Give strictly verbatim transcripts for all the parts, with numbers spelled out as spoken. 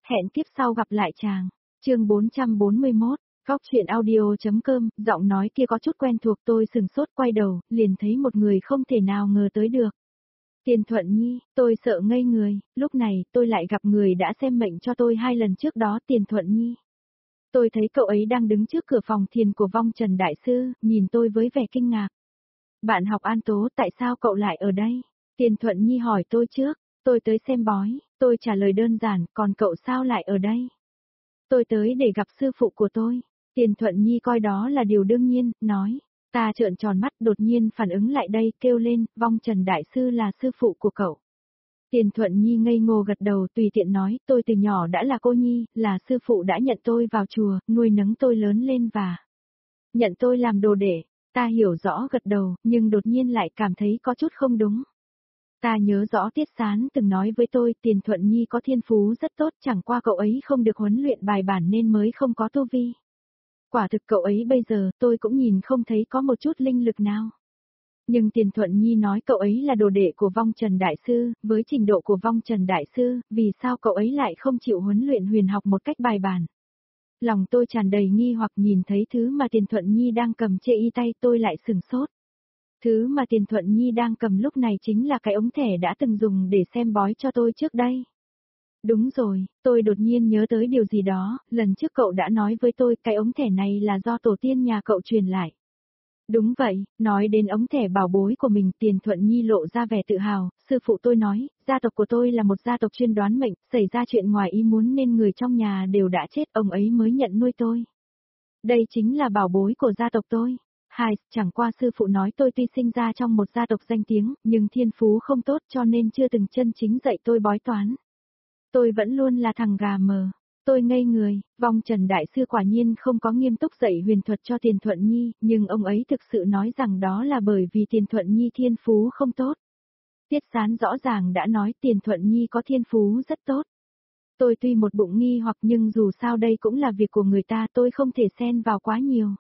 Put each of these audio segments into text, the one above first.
Hẹn kiếp sau gặp lại chàng. Chương bốn trăm bốn mươi mốt, Góc truyện audio.com, giọng nói kia có chút quen thuộc, tôi sừng sốt quay đầu, liền thấy một người không thể nào ngờ tới được. Tiền Thuận Nhi, tôi sợ ngây người, lúc này tôi lại gặp người đã xem mệnh cho tôi hai lần trước đó, Tiền Thuận Nhi. Tôi thấy cậu ấy đang đứng trước cửa phòng thiền của Vong Trần Đại Sư, nhìn tôi với vẻ kinh ngạc. Bạn học An Tố, tại sao cậu lại ở đây? Tiền Thuận Nhi hỏi tôi trước, tôi tới xem bói, tôi trả lời đơn giản, còn cậu sao lại ở đây? Tôi tới để gặp sư phụ của tôi. Tiền Thuận Nhi coi đó là điều đương nhiên, nói. Ta trợn tròn mắt, đột nhiên phản ứng lại đây, kêu lên, Vong Trần Đại Sư là sư phụ của cậu. Tiền Thuận Nhi ngây ngô gật đầu, tùy tiện nói, tôi từ nhỏ đã là cô nhi, là sư phụ đã nhận tôi vào chùa, nuôi nấng tôi lớn lên và nhận tôi làm đồ đệ. Ta hiểu rõ gật đầu, nhưng đột nhiên lại cảm thấy có chút không đúng. Ta nhớ rõ Tiết Sán từng nói với tôi, Tiền Thuận Nhi có thiên phú rất tốt, chẳng qua cậu ấy không được huấn luyện bài bản nên mới không có tu vi. Quả thực cậu ấy bây giờ, tôi cũng nhìn không thấy có một chút linh lực nào. Nhưng Tiền Thuận Nhi nói cậu ấy là đồ đệ của Vong Trần Đại Sư, với trình độ của Vong Trần Đại Sư, vì sao cậu ấy lại không chịu huấn luyện huyền học một cách bài bản? Lòng tôi tràn đầy nghi hoặc, nhìn thấy thứ mà Tiền Thuận Nhi đang cầm chê y tay, tôi lại sừng sốt. Thứ mà Tiền Thuận Nhi đang cầm lúc này chính là cái ống thẻ đã từng dùng để xem bói cho tôi trước đây. Đúng rồi, tôi đột nhiên nhớ tới điều gì đó, lần trước cậu đã nói với tôi cái ống thẻ này là do tổ tiên nhà cậu truyền lại. Đúng vậy, nói đến ống thẻ bảo bối của mình, Tiền Thuận Nhi lộ ra vẻ tự hào, sư phụ tôi nói, gia tộc của tôi là một gia tộc chuyên đoán mệnh, xảy ra chuyện ngoài ý muốn nên người trong nhà đều đã chết, ông ấy mới nhận nuôi tôi. Đây chính là bảo bối của gia tộc tôi. Hai, chẳng qua sư phụ nói tôi tuy sinh ra trong một gia tộc danh tiếng, nhưng thiên phú không tốt cho nên chưa từng chân chính dạy tôi bói toán. Tôi vẫn luôn là thằng gà mờ. Tôi ngây người, Vong Trần Đại Sư quả nhiên không có nghiêm túc dạy huyền thuật cho Tiền Thuận Nhi, nhưng ông ấy thực sự nói rằng đó là bởi vì Tiền Thuận Nhi thiên phú không tốt. Tiết Sán rõ ràng đã nói Tiền Thuận Nhi có thiên phú rất tốt. Tôi tuy một bụng nghi hoặc nhưng dù sao đây cũng là việc của người ta, tôi không thể xen vào quá nhiều.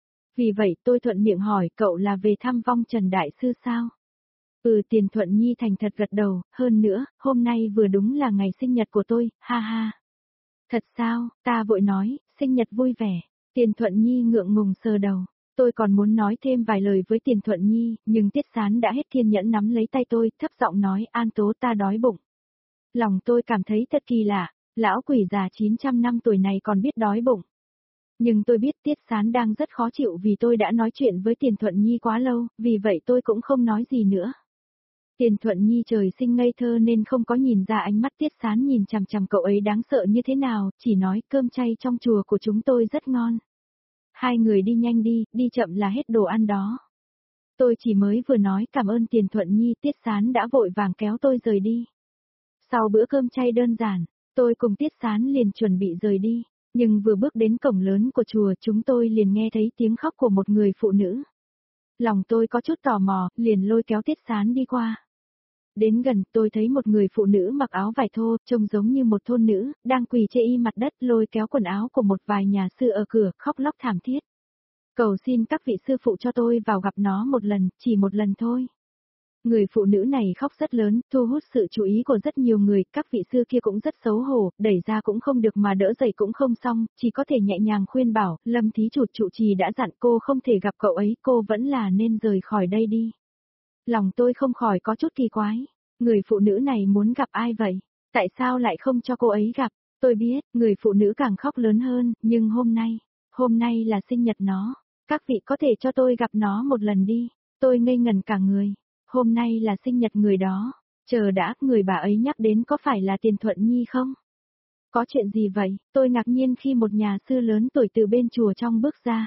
Vì vậy tôi thuận miệng hỏi, cậu là về thăm Vong Trần Đại Sư sao? Ừ, Tiền Thuận Nhi thành thật gật đầu, hơn nữa, hôm nay vừa đúng là ngày sinh nhật của tôi, ha ha. Thật sao? Ta vội nói, sinh nhật vui vẻ. Tiền Thuận Nhi ngượng ngùng sờ đầu. Tôi còn muốn nói thêm vài lời với Tiền Thuận Nhi, nhưng Tiết Sán đã hết kiên nhẫn nắm lấy tay tôi, thấp giọng nói, An Tố, ta đói bụng. Lòng tôi cảm thấy thật kỳ lạ, lão quỷ già chín trăm năm tuổi này còn biết đói bụng. Nhưng tôi biết Tiết Sán đang rất khó chịu vì tôi đã nói chuyện với Tiền Thuận Nhi quá lâu, vì vậy tôi cũng không nói gì nữa. Tiền Thuận Nhi trời sinh ngây thơ nên không có nhìn ra ánh mắt Tiết Sán nhìn chằm chằm cậu ấy đáng sợ như thế nào, chỉ nói cơm chay trong chùa của chúng tôi rất ngon. Hai người đi nhanh đi, đi chậm là hết đồ ăn đó. Tôi chỉ mới vừa nói cảm ơn Tiền Thuận Nhi, Tiết Sán đã vội vàng kéo tôi rời đi. Sau bữa cơm chay đơn giản, tôi cùng Tiết Sán liền chuẩn bị rời đi, nhưng vừa bước đến cổng lớn của chùa chúng tôi liền nghe thấy tiếng khóc của một người phụ nữ. Lòng tôi có chút tò mò, liền lôi kéo Tiết Sán đi qua. Đến gần, tôi thấy một người phụ nữ mặc áo vải thô, trông giống như một thôn nữ, đang quỳ chê y mặt đất lôi kéo quần áo của một vài nhà sư ở cửa, khóc lóc thảm thiết. Cầu xin các vị sư phụ cho tôi vào gặp nó một lần, chỉ một lần thôi. Người phụ nữ này khóc rất lớn, thu hút sự chú ý của rất nhiều người, các vị sư kia cũng rất xấu hổ, đẩy ra cũng không được mà đỡ dậy cũng không xong, chỉ có thể nhẹ nhàng khuyên bảo, Lâm thí chủ trụ trì đã dặn cô không thể gặp cậu ấy, cô vẫn là nên rời khỏi đây đi. Lòng tôi không khỏi có chút kỳ quái, người phụ nữ này muốn gặp ai vậy? Tại sao lại không cho cô ấy gặp? Tôi biết, người phụ nữ càng khóc lớn hơn, nhưng hôm nay, hôm nay là sinh nhật nó, các vị có thể cho tôi gặp nó một lần đi, tôi ngây ngẩn cả người. Hôm nay là sinh nhật người đó, chờ đã, người bà ấy nhắc đến có phải là Tiền Thuận Nhi không? Có chuyện gì vậy? Tôi ngạc nhiên khi một nhà sư lớn tuổi từ bên chùa trong bước ra.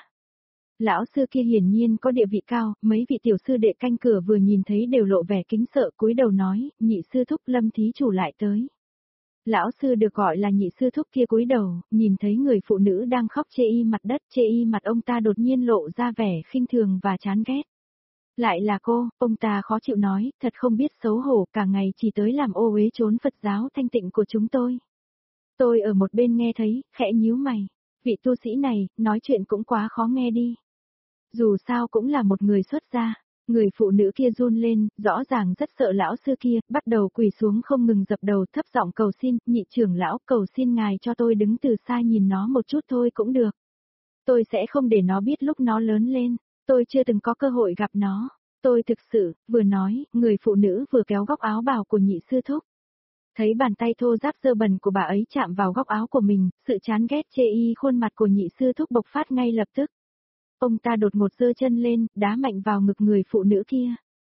Lão sư kia hiển nhiên có địa vị cao, mấy vị tiểu sư đệ canh cửa vừa nhìn thấy đều lộ vẻ kính sợ, cúi đầu nói, nhị sư thúc Lâm thí chủ lại tới. Lão sư được gọi là nhị sư thúc kia cúi đầu, nhìn thấy người phụ nữ đang khóc chê y mặt đất, chê y mặt ông ta đột nhiên lộ ra vẻ khinh thường và chán ghét. Lại là cô, ông ta khó chịu nói, thật không biết xấu hổ, cả ngày chỉ tới làm ô uế trốn Phật giáo thanh tịnh của chúng tôi. Tôi ở một bên nghe thấy, khẽ nhíu mày, vị tu sĩ này, nói chuyện cũng quá khó nghe đi. Dù sao cũng là một người xuất gia, Người phụ nữ kia run lên, rõ ràng rất sợ lão sư kia, bắt đầu quỳ xuống không ngừng dập đầu thấp giọng cầu xin, nhị trưởng lão cầu xin ngài cho tôi đứng từ xa nhìn nó một chút thôi cũng được. Tôi sẽ không để nó biết lúc nó lớn lên, tôi chưa từng có cơ hội gặp nó. Tôi thực sự, vừa nói, người phụ nữ vừa kéo góc áo bào của nhị sư thúc. Thấy bàn tay thô ráp dơ bẩn của bà ấy chạm vào góc áo của mình, sự chán ghét chê y khuôn mặt của nhị sư thúc bộc phát ngay lập tức. Ông ta đột ngột giơ chân lên, đá mạnh vào ngực người phụ nữ kia.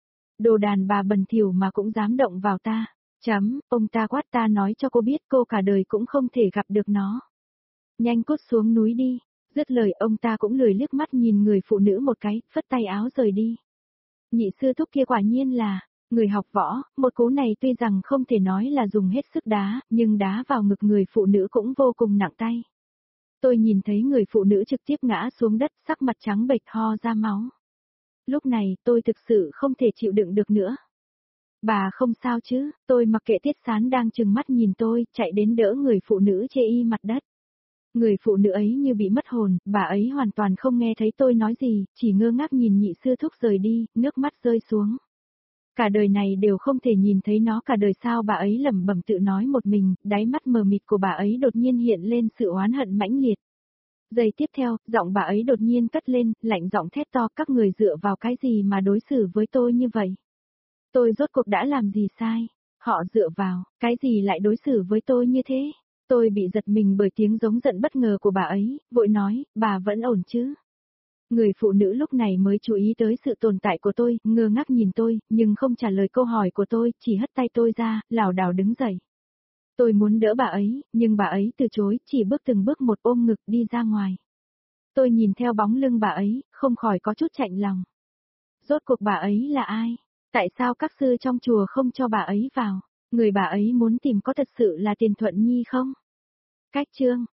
Đồ đàn bà bẩn thỉu mà cũng dám động vào ta. Chấm, ông ta quát ta nói cho cô biết cô cả đời cũng không thể gặp được nó. Nhanh cút xuống núi đi. Dứt lời ông ta cũng lười liếc mắt nhìn người phụ nữ một cái, phất tay áo rời đi. Nhị sư thúc kia quả nhiên là người học võ, một cú này tuy rằng không thể nói là dùng hết sức đá, nhưng đá vào ngực người phụ nữ cũng vô cùng nặng tay. Tôi nhìn thấy người phụ nữ trực tiếp ngã xuống đất, sắc mặt trắng bệch ho ra máu. Lúc này, tôi thực sự không thể chịu đựng được nữa. Bà không sao chứ, tôi mặc kệ Tiết Sán đang trừng mắt nhìn tôi, chạy đến đỡ người phụ nữ chê y mặt đất. Người phụ nữ ấy như bị mất hồn, bà ấy hoàn toàn không nghe thấy tôi nói gì, chỉ ngơ ngác nhìn nhị sư thúc rời đi, nước mắt rơi xuống. Cả đời này đều không thể nhìn thấy nó cả đời sao bà ấy lẩm bẩm tự nói một mình, đáy mắt mờ mịt của bà ấy đột nhiên hiện lên sự oán hận mãnh liệt. Giây tiếp theo, giọng bà ấy đột nhiên cất lên, lạnh giọng thét to các người dựa vào cái gì mà đối xử với tôi như vậy. Tôi rốt cuộc đã làm gì sai, họ dựa vào, cái gì lại đối xử với tôi như thế. Tôi bị giật mình bởi tiếng giống giận bất ngờ của bà ấy, vội nói, bà vẫn ổn chứ. Người phụ nữ lúc này mới chú ý tới sự tồn tại của tôi, ngơ ngác nhìn tôi, nhưng không trả lời câu hỏi của tôi, chỉ hất tay tôi ra, lảo đảo đứng dậy. Tôi muốn đỡ bà ấy, nhưng bà ấy từ chối, chỉ bước từng bước một ôm ngực đi ra ngoài. Tôi nhìn theo bóng lưng bà ấy, không khỏi có chút chạnh lòng. Rốt cuộc bà ấy là ai? Tại sao các sư trong chùa không cho bà ấy vào? Người bà ấy muốn tìm có thật sự là Tiền Thuận Nhi không? Cách chương